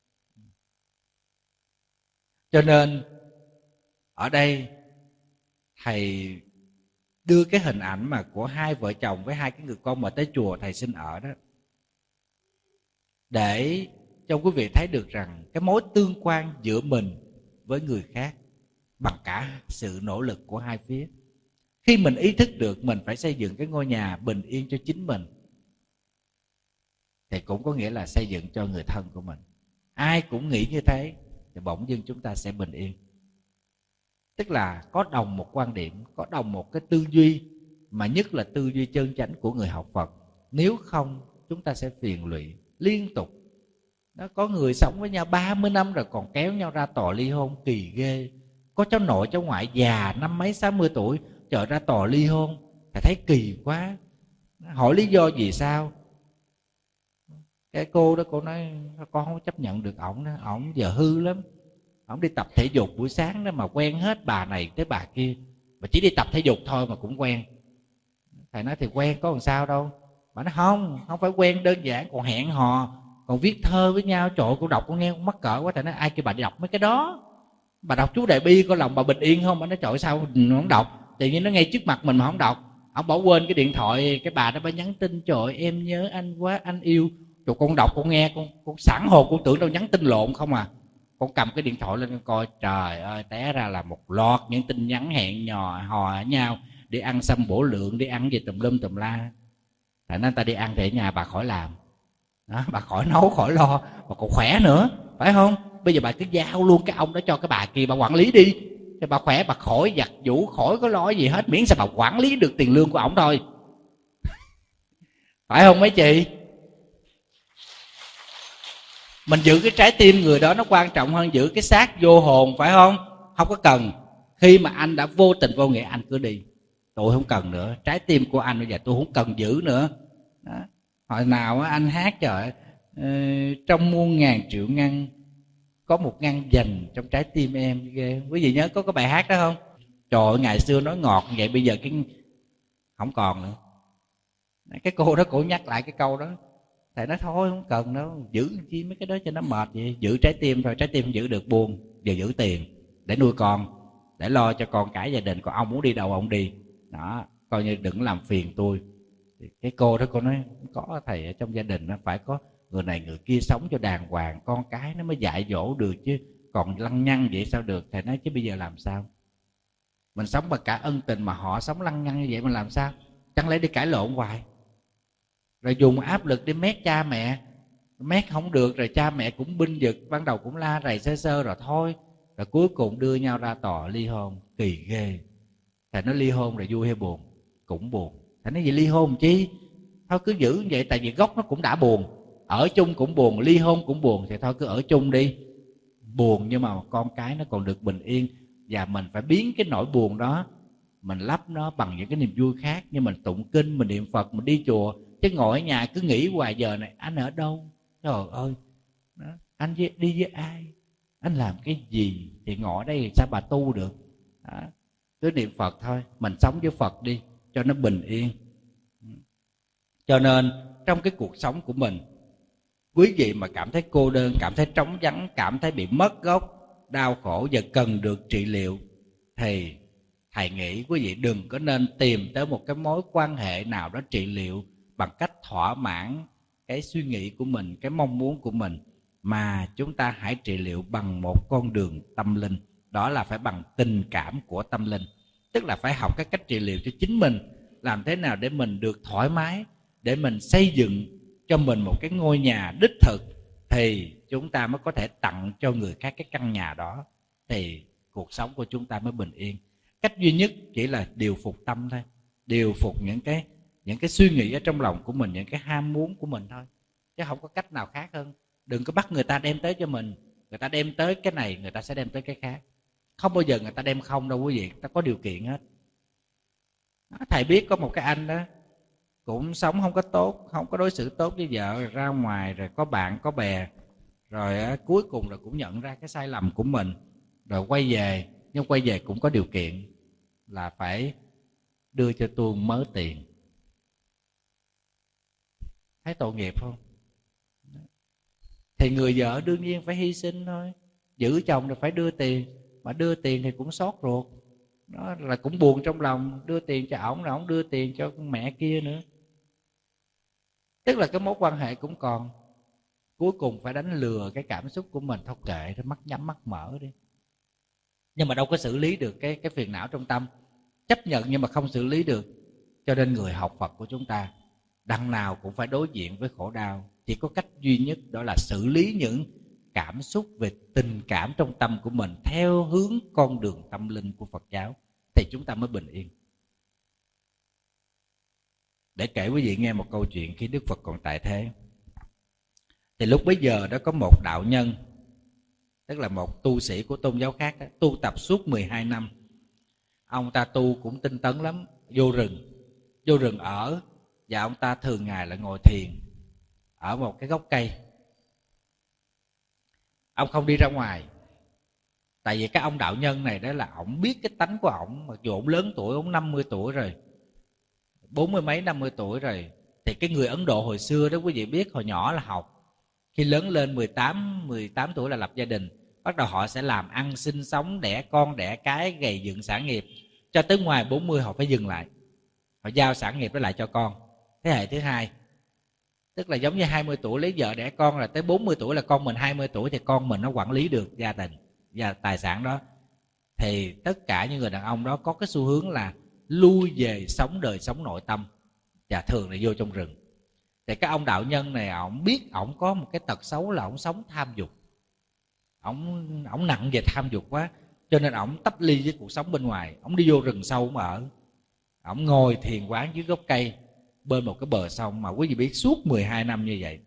Cho nên ở đây thầy đưa cái hình ảnh mà của hai vợ chồng với hai cái người con mà tới chùa thầy xin ở đó, để cho quý vị thấy được rằng cái mối tương quan giữa mình với người khác bằng cả sự nỗ lực của hai phía. Khi mình ý thức được mình phải xây dựng cái ngôi nhà bình yên cho chính mình, thì cũng có nghĩa là xây dựng cho người thân của mình. Ai cũng nghĩ như thế thì bỗng dưng chúng ta sẽ bình yên. Tức là có đồng một quan điểm, có đồng một cái tư duy, mà nhất là tư duy chân chánh của người học Phật. Nếu không chúng ta sẽ phiền lụy liên tục. Nó có người sống với nhau 30 năm rồi còn kéo nhau ra tòa ly hôn, kỳ ghê. Có cháu nội cháu ngoại già năm mấy 60 tuổi chợ ra tòa ly hôn, thầy thấy kỳ quá. Hỏi lý do gì sao? Cái cô đó cô nói con không chấp nhận được ổng đó, ổng giờ hư lắm. Ổng đi tập thể dục buổi sáng đó mà quen hết bà này tới bà kia, mà chỉ đi tập thể dục thôi mà cũng quen. Thầy nói thì quen có làm sao đâu. Bà nói không phải quen đơn giản, còn hẹn hò, còn viết thơ với nhau. Trời ơi, cô đọc con nghe con mắc cỡ quá. Thầy nói ai kêu bà đi đọc mấy cái đó? Bà đọc chú Đại Bi có lòng bà bình yên không? Bà nói trời ơi, sao không đọc? Tự nhiên nó ngay trước mặt mình mà không đọc. Ông bỏ quên cái điện thoại, cái bà đó bà nhắn tin trời ơi, em nhớ anh quá, anh yêu. Rồi con đọc con nghe, con sẵn hồn, con tưởng đâu nhắn tin lộn không à. Con cầm cái điện thoại lên con coi, trời ơi, té ra là một loạt những tin nhắn hẹn hò nhau đi ăn sâm bổ lượng, đi ăn gì tùm lum tùm la. Tại nên ta đi ăn thì ở nhà bà khỏi làm đó, bà khỏi nấu khỏi lo, bà còn khỏe nữa, phải không? Bây giờ bà cứ giao luôn cái ông đó cho cái bà kia, bà quản lý đi cho bà khỏe, bà khỏi giặt giũ, khỏi có lo gì hết, miễn sao bà quản lý được tiền lương của ổng thôi. Phải không mấy chị? Mình giữ cái trái tim người đó nó quan trọng hơn giữ cái xác vô hồn, phải không? Không có cần. Khi mà anh đã vô tình vô nghĩa, anh cứ đi, tôi không cần nữa. Trái tim của anh bây giờ tôi không cần giữ nữa đó. Hồi nào anh hát trời trong muôn ngàn triệu ngăn có một ngăn dành trong trái tim em, ghê. Quý vị nhớ có cái bài hát đó không? Trời ơi, ngày xưa nói ngọt vậy, bây giờ không còn nữa. Cái cô đó cổ nhắc lại cái câu đó, thầy nói thôi không cần đâu, giữ chi mấy cái đó cho nó mệt vậy, giữ trái tim thôi, trái tim không giữ được buồn, giờ giữ tiền để nuôi con, để lo cho con cái gia đình, còn ông muốn đi đâu ông đi đó, coi như đừng làm phiền tôi. Thì cái cô đó cô nói có thầy, ở trong gia đình nó phải có người này người kia sống cho đàng hoàng, con cái nó mới dạy dỗ được, chứ còn lăng nhăng vậy sao được. Thầy nói chứ bây giờ làm sao, mình sống bằng cả ân tình mà họ sống lăng nhăng như vậy mình làm sao, chẳng lẽ đi cãi lộn hoài, rồi dùng áp lực đi mét cha mẹ, mét không được rồi cha mẹ cũng binh vực, ban đầu cũng la rầy sơ sơ rồi thôi, rồi cuối cùng đưa nhau ra tòa ly hôn. Kỳ ghê. Thầy nói ly hôn rồi vui hay buồn? Cũng buồn. Thầy nói vậy ly hôn chi, thôi cứ giữ như vậy, tại vì gốc nó cũng đã buồn, ở chung cũng buồn, ly hôn cũng buồn, thì thôi cứ ở chung đi. Buồn nhưng mà con cái nó còn được bình yên, và mình phải biến cái nỗi buồn đó mình lấp nó bằng những cái niềm vui khác, như mình tụng kinh, mình niệm Phật, mình đi chùa. Chứ ngồi ở nhà cứ nghĩ hoài giờ này anh ở đâu, trời ơi đó, anh đi với ai, anh làm cái gì, thì ngồi ở đây sao bà tu được đó. Cứ niệm Phật thôi, mình sống với Phật đi cho nó bình yên. Cho nên trong cái cuộc sống của mình, quý vị mà cảm thấy cô đơn, cảm thấy trống vắng, cảm thấy bị mất gốc, đau khổ và cần được trị liệu, thì thầy nghĩ quý vị đừng có nên tìm tới một cái mối quan hệ nào đó trị liệu bằng cách thỏa mãn cái suy nghĩ của mình, cái mong muốn của mình, mà chúng ta hãy trị liệu bằng một con đường tâm linh. Đó là phải bằng tình cảm của tâm linh. Tức là phải học cái cách trị liệu cho chính mình, làm thế nào để mình được thoải mái, để mình xây dựng cho mình một cái ngôi nhà đích thực, thì chúng ta mới có thể tặng cho người khác cái căn nhà đó, thì cuộc sống của chúng ta mới bình yên. Cách duy nhất chỉ là điều phục tâm thôi, điều phục những cái suy nghĩ ở trong lòng của mình, những cái ham muốn của mình thôi, chứ không có cách nào khác hơn. Đừng có bắt người ta đem tới cho mình, người ta đem tới cái này người ta sẽ đem tới cái khác, không bao giờ người ta đem không đâu quý vị, ta có điều kiện hết. Thầy biết có một cái anh đó cũng sống không có tốt, không có đối xử tốt với vợ, ra ngoài rồi có bạn có bè, rồi cuối cùng rồi cũng nhận ra cái sai lầm của mình, rồi quay về. Nhưng quay về cũng có điều kiện là phải đưa cho tôi mớ tiền. Thấy tội nghiệp không? Thì người vợ đương nhiên phải hy sinh thôi, giữ chồng rồi phải đưa tiền, mà đưa tiền thì cũng xót ruột, đó là cũng buồn trong lòng. Đưa tiền cho ổng rồi ổng đưa tiền cho con mẹ kia nữa, tức là cái mối quan hệ cũng còn. Cuối cùng phải đánh lừa cái cảm xúc của mình, thôi kệ, mắt nhắm mắt mở đi. Nhưng mà đâu có xử lý được cái phiền não trong tâm, chấp nhận nhưng mà không xử lý được. Cho nên người học Phật của chúng ta đằng nào cũng phải đối diện với khổ đau. Chỉ có cách duy nhất đó là xử lý những cảm xúc về tình cảm trong tâm của mình theo hướng con đường tâm linh của Phật giáo, thì chúng ta mới bình yên. Để kể quý vị nghe một câu chuyện khi Đức Phật còn tại thế. Thì lúc bấy giờ đó có một đạo nhân, tức là một tu sĩ của tôn giáo khác đó, tu tập suốt 12 năm. Ông ta tu cũng tinh tấn lắm, vô rừng ở, và ông ta thường ngày là ngồi thiền ở một cái gốc cây. Ông không đi ra ngoài, tại vì cái ông đạo nhân này đó là ổng biết cái tánh của ổng, mặc dù ổng lớn tuổi, ổng 50 tuổi rồi, 40 mấy 50 tuổi rồi. Thì cái người Ấn Độ hồi xưa đó quý vị biết, hồi nhỏ là học, khi lớn lên 18 tuổi là lập gia đình, bắt đầu họ sẽ làm ăn sinh sống, đẻ con đẻ cái, gầy dựng sản nghiệp, cho tới ngoài 40 họ phải dừng lại, họ giao sản nghiệp đó lại cho con thế hệ thứ hai. Tức là giống như 20 tuổi lấy vợ đẻ con, là tới 40 tuổi là con mình 20 tuổi thì con mình nó quản lý được gia đình và tài sản đó. Thì tất cả những người đàn ông đó có cái xu hướng là lui về sống đời sống nội tâm, và thường là vô trong rừng. Thì cái ông đạo nhân này, ổng biết ổng có một cái tật xấu là ổng sống tham dục, ổng nặng về tham dục quá, cho nên ổng tách ly với cuộc sống bên ngoài. Ổng đi vô rừng sâu ổng ở, ổng ngồi thiền quán dưới gốc cây bên một cái bờ sông. Mà quý vị biết suốt 12 năm như vậy,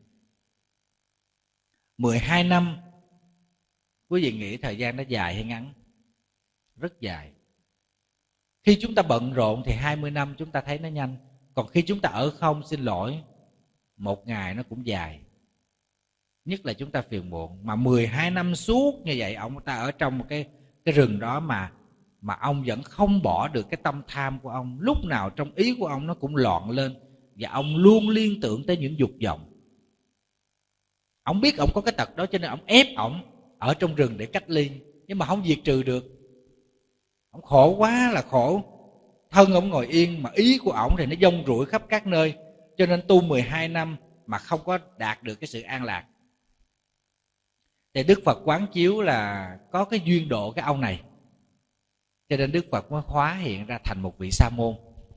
12 năm, quý vị nghĩ thời gian nó dài hay ngắn? Rất dài. Khi chúng ta bận rộn thì 20 năm chúng ta thấy nó nhanh, còn khi chúng ta ở không, xin lỗi, một ngày nó cũng dài. Nhất là chúng ta phiền muộn. Mà 12 năm suốt như vậy, ông ta ở trong một cái rừng đó mà mà ông vẫn không bỏ được cái tâm tham của ông. Lúc nào trong ý của ông nó cũng loạn lên, và ông luôn liên tưởng tới những dục vọng. Ông biết ông có cái tật đó cho nên ông ép ông ở trong rừng để cách ly, nhưng mà không diệt trừ được. Ông khổ quá là khổ. Thân ông ngồi yên mà ý của ổng thì nó dông rủi khắp các nơi, cho nên tu 12 năm mà không có đạt được cái sự an lạc. Thì Đức Phật quán chiếu là có cái duyên độ cái ông này, cho nên Đức Phật mới hóa hiện ra thành một vị sa môn.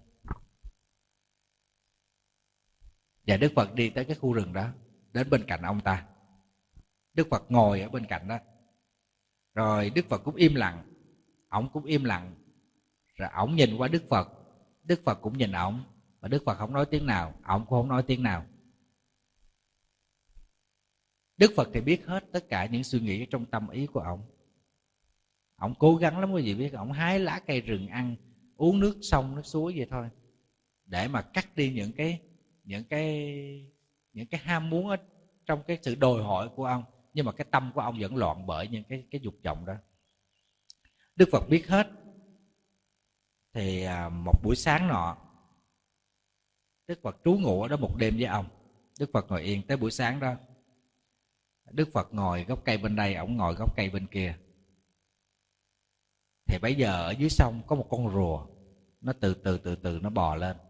Và Đức Phật đi tới cái khu rừng đó, đến bên cạnh ông ta. Đức Phật ngồi ở bên cạnh đó, rồi Đức Phật cũng im lặng, ổng cũng im lặng. Rồi ổng nhìn qua Đức Phật, Đức Phật cũng nhìn ổng, mà Đức Phật không nói tiếng nào, ổng cũng không nói tiếng nào. Đức Phật thì biết hết tất cả những suy nghĩ trong tâm ý của ổng. Ổng cố gắng lắm quý vị biết, ổng hái lá cây rừng ăn, uống nước sông nước suối vậy thôi, để mà cắt đi những cái ham muốn ở trong cái sự đòi hỏi của ông. Nhưng mà cái tâm của ông vẫn loạn bởi những cái dục vọng đó. Đức Phật biết hết. Thì một buổi sáng nọ, Đức Phật trú ngụ ở đó một đêm với ông. Đức Phật ngồi yên tới buổi sáng đó. Đức Phật ngồi gốc cây bên đây, ổng ngồi gốc cây bên kia. Thì bây giờ ở dưới sông có một con rùa, nó từ từ nó bò lên.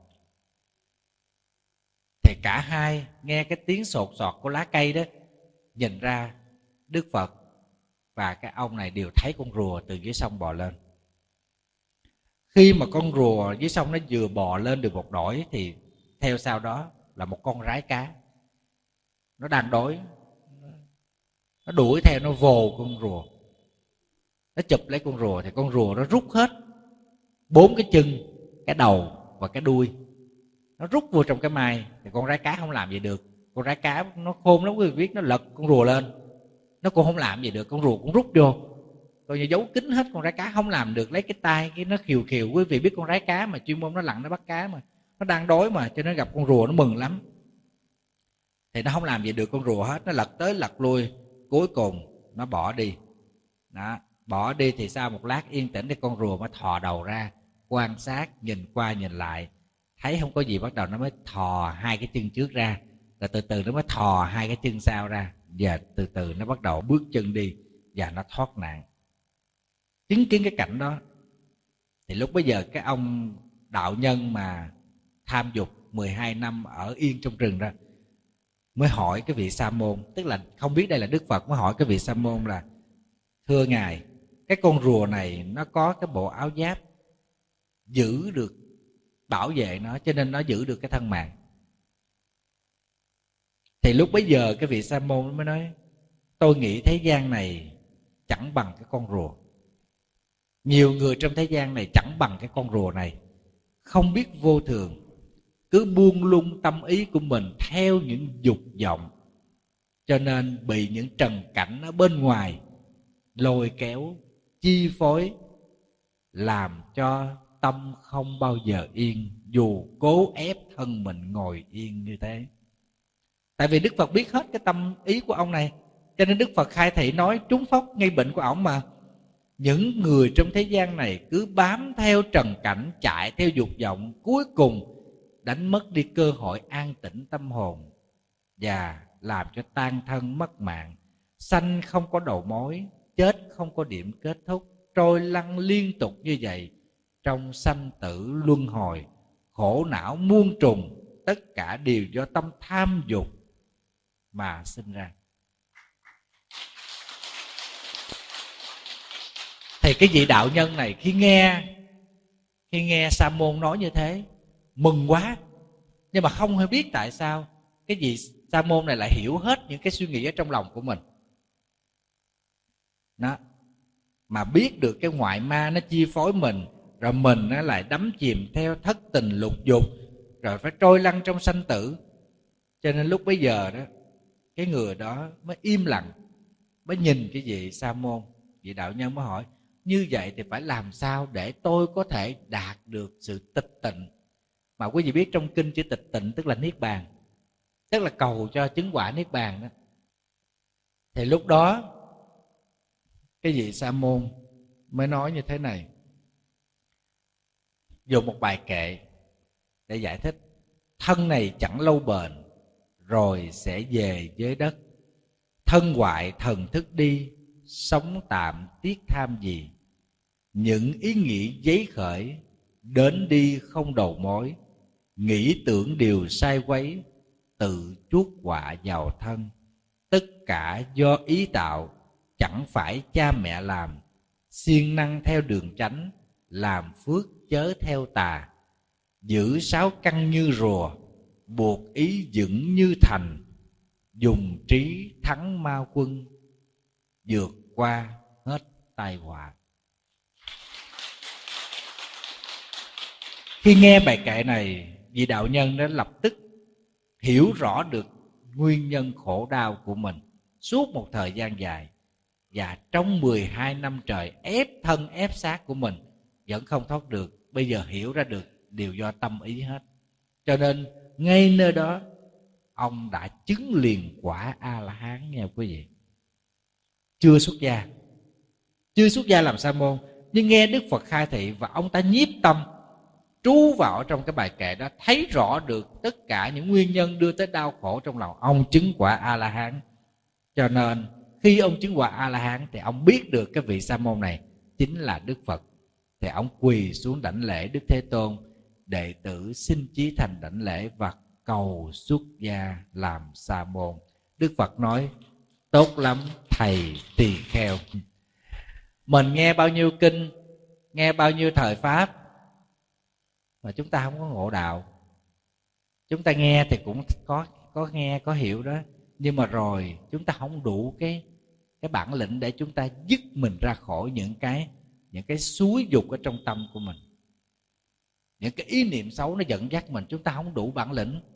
Thì cả hai nghe cái tiếng sột soạt của lá cây đó, nhìn ra Đức Phật và cái ông này đều thấy con rùa từ dưới sông bò lên. Khi mà con rùa dưới sông nó vừa bò lên được một nỗi, thì theo sau đó là một con rái cá. Nó đang đói, nó đuổi theo, nó vồ con rùa, nó chụp lấy con rùa. Thì con rùa nó rút hết 4 cái chân, cái đầu và cái đuôi, nó rút vô trong cái mai. Thì con rái cá không làm gì được. Con rái cá nó khôn lắm quý vị biết, nó lật con rùa lên, nó cũng không làm gì được. Con rùa cũng rút vô, coi như giấu kín hết. Con rái cá không làm được, lấy cái tay cái nó khều khều. Quý vị biết con rái cá mà chuyên môn nó lặn nó bắt cá, mà nó đang đói mà, cho nên gặp con rùa nó mừng lắm. Thì nó không làm gì được con rùa hết, nó lật tới lật lui, cuối cùng nó bỏ đi đó. Bỏ đi thì sau một lát yên tĩnh thì con rùa mới thò đầu ra, quan sát, nhìn qua nhìn lại, thấy không có gì, bắt đầu nó mới thò 2 cái chân trước ra, rồi từ từ nó mới thò 2 cái chân sau ra, và từ từ nó bắt đầu bước chân đi và nó thoát nạn. Chứng kiến cái cảnh đó thì lúc bấy giờ cái ông đạo nhân mà tham dục 12 năm ở yên trong rừng đó mới hỏi cái vị sa môn, tức là không biết đây là Đức Phật, mới hỏi cái vị sa môn là: thưa ngài, cái con rùa này nó có cái bộ áo giáp giữ được, bảo vệ nó, cho nên nó giữ được cái thân mạng. Thì lúc bấy giờ cái vị sa môn mới nói: tôi nghĩ thế gian này chẳng bằng cái con rùa. Nhiều người trong thế gian này chẳng bằng cái con rùa này, không biết vô thường, cứ buông lung tâm ý của mình theo những dục vọng, cho nên bị những trần cảnh ở bên ngoài lôi kéo, chi phối, làm cho tâm không bao giờ yên, dù cố ép thân mình ngồi yên như thế. Tại vì Đức Phật biết hết cái tâm ý của ông này, cho nên Đức Phật khai thị nói trúng phóc ngay bệnh của ổng mà. Những người trong thế gian này cứ bám theo trần cảnh, chạy theo dục vọng, cuối cùng đánh mất đi cơ hội an tĩnh tâm hồn và làm cho tan thân mất mạng, sanh không có đầu mối, chết không có điểm kết thúc, trôi lăn liên tục như vậy trong sanh tử luân hồi, khổ não muôn trùng, tất cả đều do tâm tham dục mà sinh ra. Thì cái vị đạo nhân này khi nghe sa môn nói như thế, mừng quá, nhưng mà không hề biết tại sao cái vị sa môn này lại hiểu hết những cái suy nghĩ ở trong lòng của mình đó, mà biết được cái ngoại ma nó chi phối mình, rồi mình nó lại đắm chìm theo thất tình lục dục, rồi phải trôi lăn trong sanh tử. Cho nên lúc bấy giờ đó, cái người đó mới im lặng, mới nhìn cái vị sa môn, vị đạo nhân mới hỏi: như vậy thì phải làm sao để tôi có thể đạt được sự tịch tịnh? Mà quý vị biết trong kinh chữ tịch tịnh tức là niết bàn, tức là cầu cho chứng quả niết bàn đó. Thì lúc đó cái vị sa môn mới nói như thế này: dùng một bài kệ để giải thích. Thân này chẳng lâu bền, rồi sẽ về với đất. Thân hoại thần thức đi, sống tạm tiếc tham gì. Những ý nghĩ giấy khởi, đến đi không đầu mối. Nghĩ tưởng điều sai quấy, tự chuốc họa vào thân. Tất cả do ý tạo, chẳng phải cha mẹ làm. Siêng năng theo đường chánh, làm phước chớ theo tà. Giữ sáu căn như rùa, buộc ý vững như thành. Dùng trí thắng ma quân, vượt qua hết tai họa. Khi nghe bài kệ này, vị đạo nhân đã lập tức hiểu rõ được nguyên nhân khổ đau của mình suốt một thời gian dài. Và trong 12 năm trời ép thân ép xác của mình vẫn không thoát được. Bây giờ hiểu ra được đều do tâm ý hết. Cho nên ngay nơi đó ông đã chứng liền quả A-la-hán nha quý vị. Chưa xuất gia, chưa xuất gia làm sa môn, nhưng nghe Đức Phật khai thị và ông ta nhiếp tâm trú vào trong cái bài kệ đó, thấy rõ được tất cả những nguyên nhân đưa tới đau khổ trong lòng. Ông chứng quả A-la-hán. Cho nên khi ông chứng quả A-la-hán thì ông biết được cái vị sa môn này chính là Đức Phật. Thì ông quỳ xuống đảnh lễ Đức Thế Tôn. Đệ tử xin chí thành đảnh lễ và cầu xuất gia làm sa môn. Đức Phật nói: tốt lắm thầy tỳ kheo. Mình nghe bao nhiêu kinh, nghe bao nhiêu thời pháp mà chúng ta không có ngộ đạo. Chúng ta nghe thì cũng có nghe, có hiểu đó, nhưng mà rồi chúng ta không đủ cái bản lĩnh để chúng ta dứt mình ra khỏi những cái xúi dục ở trong tâm của mình. Những cái ý niệm xấu nó dẫn dắt mình, chúng ta không đủ bản lĩnh.